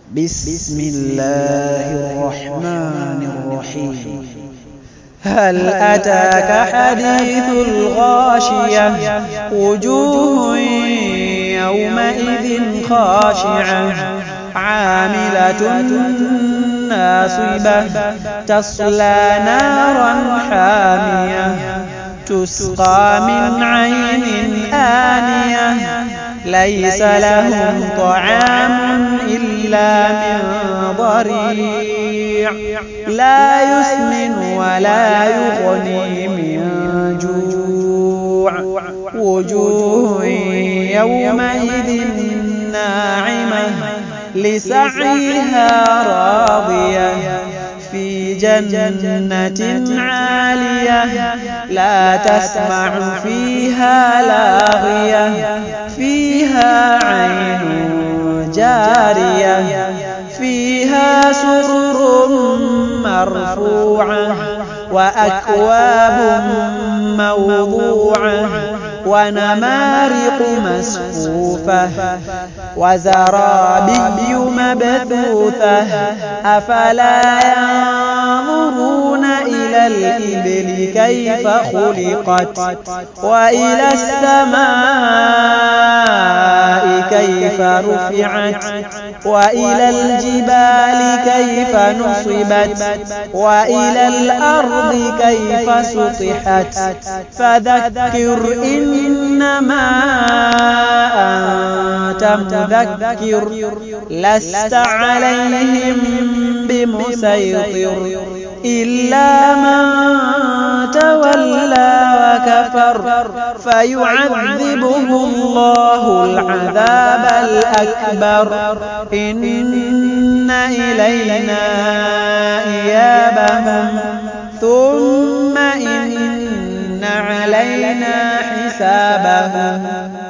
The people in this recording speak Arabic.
بسم الله الرحمن الرحيم. هل أتاك حديث الغاشية؟ وجوه يومئذ خاشعة عاملة ناصبة تصلى نارا حامية تسقى من عين آنية ليس لهم طعام إلا من ضريع لا يسمن ولا يغني من جوع وجوه يومئذ ناعمة لسعيها راضية في جنة عالية لا تسمع فيها لاغية فيها عين جارية فيها سرر مرفوعة وأكواب موضوعة ونمارق مصفوفة وزرابي مبثوثة أفلا ينظرون إلى الإبل كيف خلقت وإلى السماء كيف رفعت وإلى الجبال كيف نصبت وإلى الأرض كيف سطحت فذكر إنما أنت مذكر لست عليهم بمسيطر إلا من تولى وكفر فيعذبه الله العذاب الأكبر إن إلينا إيابهم ثم إن علينا حسابهم